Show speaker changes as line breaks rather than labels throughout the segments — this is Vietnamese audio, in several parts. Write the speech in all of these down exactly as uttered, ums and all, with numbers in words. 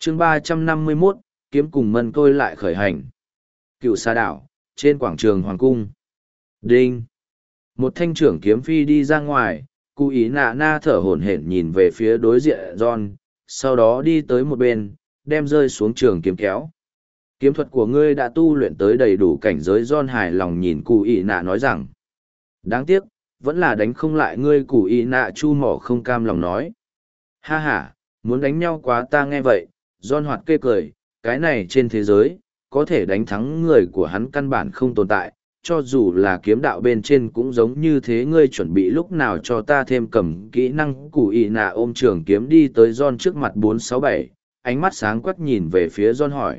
chương ba trăm năm mươi mốt, kiếm cùng mân tôi lại khởi hành. Cựu xa đảo, trên quảng trường Hoàng Cung. Đinh! Một thanh trưởng kiếm phi đi ra ngoài, cụ ý nạ na thở hổn hển nhìn về phía đối diện John, sau đó đi tới một bên, đem rơi xuống trường kiếm kéo. Kiếm thuật của ngươi đã tu luyện tới đầy đủ cảnh giới. John hài lòng nhìn cụ ý nạ nói rằng. Đáng tiếc, vẫn là đánh không lại ngươi. Cụ ý nạ chu mỏ không cam lòng nói. Ha ha, muốn đánh nhau quá. Ta nghe vậy, John hoạt kê cười, cái này trên thế giới, có thể đánh thắng người của hắn căn bản không tồn tại, cho dù là kiếm đạo bên trên cũng giống như thế. Ngươi chuẩn bị lúc nào cho ta thêm cầm kỹ năng. Cụ ý nạ ôm trường kiếm đi tới John trước mặt bốn sáu bảy, ánh mắt sáng quắc nhìn về phía John hỏi.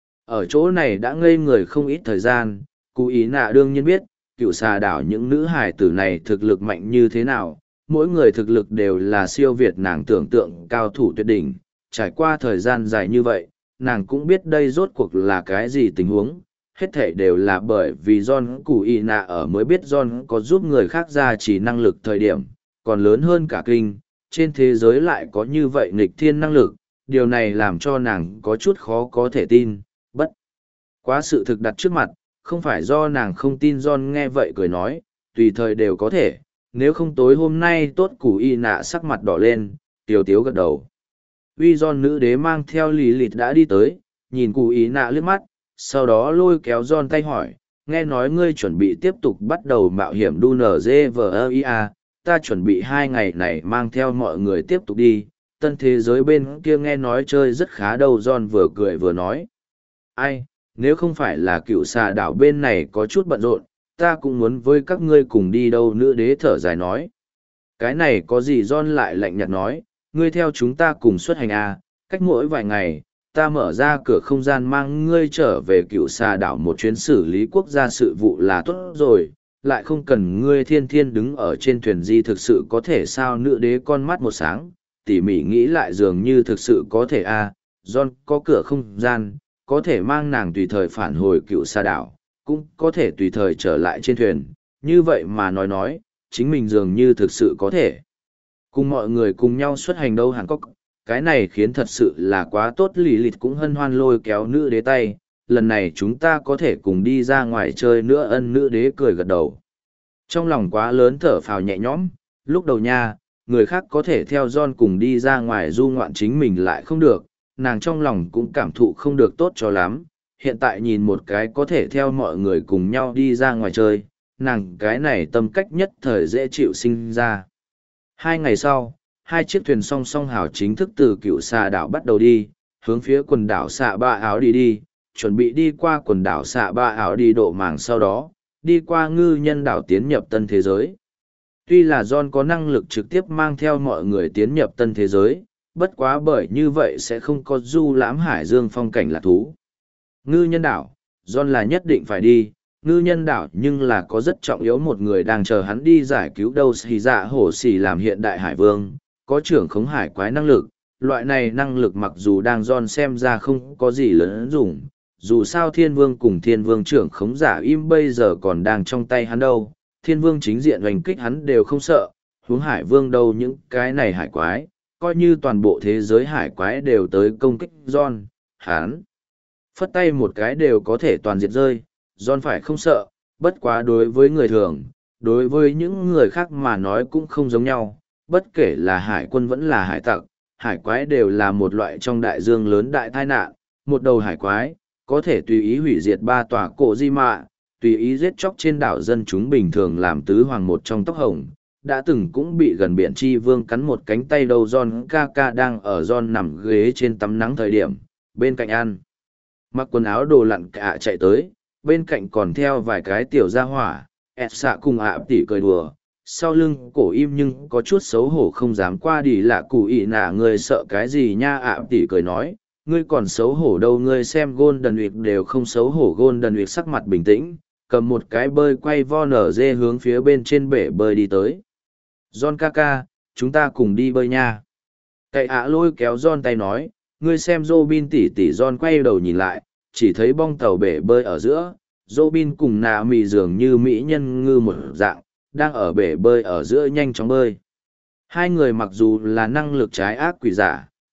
Ở chỗ này đã ngây người không ít thời gian, cụ ý nạ đương nhiên biết, cựu xà đảo những nữ hải tử này thực lực mạnh như thế nào, mỗi người thực lực đều là siêu việt nàng tưởng tượng cao thủ tuyệt đỉnh. Trải qua thời gian dài như vậy, nàng cũng biết đây rốt cuộc là cái gì tình huống, hết thể đều là bởi vì John. Cụ ý nạ ở mới biết John có giúp người khác ra chỉ năng lực thời điểm, còn lớn hơn cả kinh, trên thế giới lại có như vậy nghịch thiên năng lực, điều này làm cho nàng có chút khó có thể tin. Bất quá sự thực đặt trước mặt, không phải do nàng không tin. John nghe vậy cười nói, tùy thời đều có thể, nếu không tối hôm nay tốt. Cụ y nạ sắc mặt đỏ lên, tiều tiếu gật đầu. Uy John nữ đế mang theo lì lịt đã đi tới, nhìn cụ y nạ liếc mắt, sau đó lôi kéo John tay hỏi, nghe nói ngươi chuẩn bị tiếp tục bắt đầu mạo hiểm đu nở dê vờ ia, ta chuẩn bị hai ngày này mang theo mọi người tiếp tục đi, tân thế giới bên kia nghe nói chơi rất khá đâu. John vừa cười vừa nói. Ai, nếu không phải là cựu xà đảo bên này có chút bận rộn, ta cũng muốn với các ngươi cùng đi đâu. Nữ đế thở dài nói. Cái này có gì? John lại lạnh nhạt nói, ngươi theo chúng ta cùng xuất hành à, cách mỗi vài ngày, ta mở ra cửa không gian mang ngươi trở về cựu xà đảo một chuyến xử lý quốc gia sự vụ là tốt rồi, lại không cần ngươi thiên thiên đứng ở trên thuyền di. Thực sự có thể sao? Nữ đế con mắt một sáng, tỉ mỉ nghĩ lại dường như thực sự có thể à. John có cửa không gian, có thể mang nàng tùy thời phản hồi cựu sa đảo, cũng có thể tùy thời trở lại trên thuyền. Như vậy mà nói nói, chính mình dường như thực sự có thể cùng mọi người cùng nhau xuất hành đâu. Hàn Cốc, cái này khiến thật sự là quá tốt. Lì lịt cũng hân hoan lôi kéo nữ đế tay, lần này chúng ta có thể cùng đi ra ngoài chơi nữa. Ân. Nữ đế cười gật đầu, trong lòng quá lớn thở phào nhẹ nhõm. Lúc đầu nha, người khác có thể theo John cùng đi ra ngoài du ngoạn, chính mình lại không được, nàng trong lòng cũng cảm thụ không được tốt cho lắm. Hiện tại nhìn một cái có thể theo mọi người cùng nhau đi ra ngoài chơi, nàng cái này tâm cách nhất thời dễ chịu sinh ra. Hai ngày sau, hai chiếc thuyền song song hào chính thức từ cựu xà đảo bắt đầu đi, hướng phía quần đảo xạ ba áo đi đi, chuẩn bị đi qua quần đảo xạ ba áo đi độ màng, sau đó đi qua ngư nhân đảo tiến nhập tân thế giới. Tuy là John có năng lực trực tiếp mang theo mọi người tiến nhập tân thế giới, bất quá bởi như vậy sẽ không có du lãm hải dương phong cảnh là thú. Ngư nhân đảo, John là nhất định phải đi. Ngư nhân đảo nhưng là có rất trọng yếu một người đang chờ hắn đi giải cứu đâu. Xì dạ hổ xì làm hiện đại hải vương, có trưởng khống hải quái năng lực. Loại này năng lực mặc dù đang John xem ra không có gì lớn dùng, dù sao thiên vương cùng thiên vương trưởng khống giả im bây giờ còn đang trong tay hắn đâu. Thiên vương chính diện hoành kích hắn đều không sợ, huống hải vương đâu những cái này hải quái, coi như toàn bộ thế giới hải quái đều tới công kích John, hắn phất tay một cái đều có thể toàn diệt rơi. John phải không sợ, bất quá đối với người thường, đối với những người khác mà nói cũng không giống nhau, bất kể là hải quân vẫn là hải tặc, hải quái đều là một loại trong đại dương lớn đại tai nạn. Một đầu hải quái có thể tùy ý hủy diệt ba tòa cổ di mạ, tùy ý giết chóc trên đảo dân chúng bình thường, làm tứ hoàng một trong tóc hồng, đã từng cũng bị gần biển chi vương cắn một cánh tay đầu. John ca ca đang ở John nằm ghế trên tắm nắng thời điểm, bên cạnh ăn mặc quần áo đồ lặn cả chạy tới, bên cạnh còn theo vài cái tiểu gia hỏa. ẹt xạ cùng ạ tỉ cười đùa, sau lưng cổ im nhưng có chút xấu hổ không dám qua đi. Lạ cụ ị nạ, ngươi sợ cái gì nha? ạ tỉ cười nói, ngươi còn xấu hổ đâu, ngươi xem Golden Week đều không xấu hổ. Golden Week sắc mặt bình tĩnh, cầm một cái bơi quay vo nở dê hướng phía bên trên bể bơi đi tới. John ca ca, chúng ta cùng đi bơi nha. Cậy ạ lôi kéo John tay nói, ngươi xem Robin tỉ tỉ. John quay đầu nhìn lại, chỉ thấy bong tàu bể bơi ở giữa, Robin cùng nà mì dường như mỹ nhân ngư một dạng, đang ở bể bơi ở giữa nhanh chóng bơi. Hai người mặc dù là năng lực trái ác quỷ giả,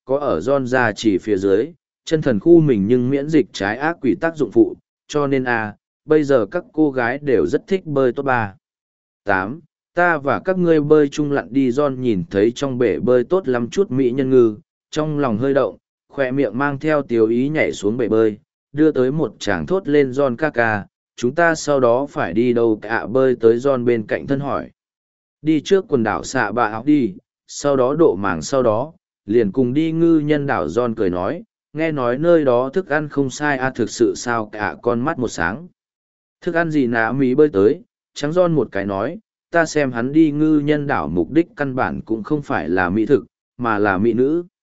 có ở John ra chỉ phía dưới, chân thần khu mình nhưng miễn dịch trái ác quỷ tác dụng phụ, cho nên a bây giờ các cô gái đều rất thích bơi tốt ba. Tám, ta và các ngươi bơi chung lặn đi. John nhìn thấy trong bể bơi tốt lắm chút mỹ nhân ngư, trong lòng hơi động, khoe miệng mang theo tiếu ý nhảy xuống bể bơi, đưa tới một chàng thốt lên. John ca ca, chúng ta sau đó phải đi đâu cả? Bơi tới John bên cạnh thân hỏi. Đi trước quần đảo xạ bạ học đi, sau đó độ màng, sau đó liền cùng đi ngư nhân đảo. John cười nói, nghe nói nơi đó thức ăn không sai à? Thực sự sao? Cả con mắt một sáng. Thức ăn gì? Nã Mỹ bơi tới, trắng John một cái nói, ta xem hắn đi ngư nhân đảo mục đích căn bản cũng không phải là mỹ thực, mà là mỹ nữ.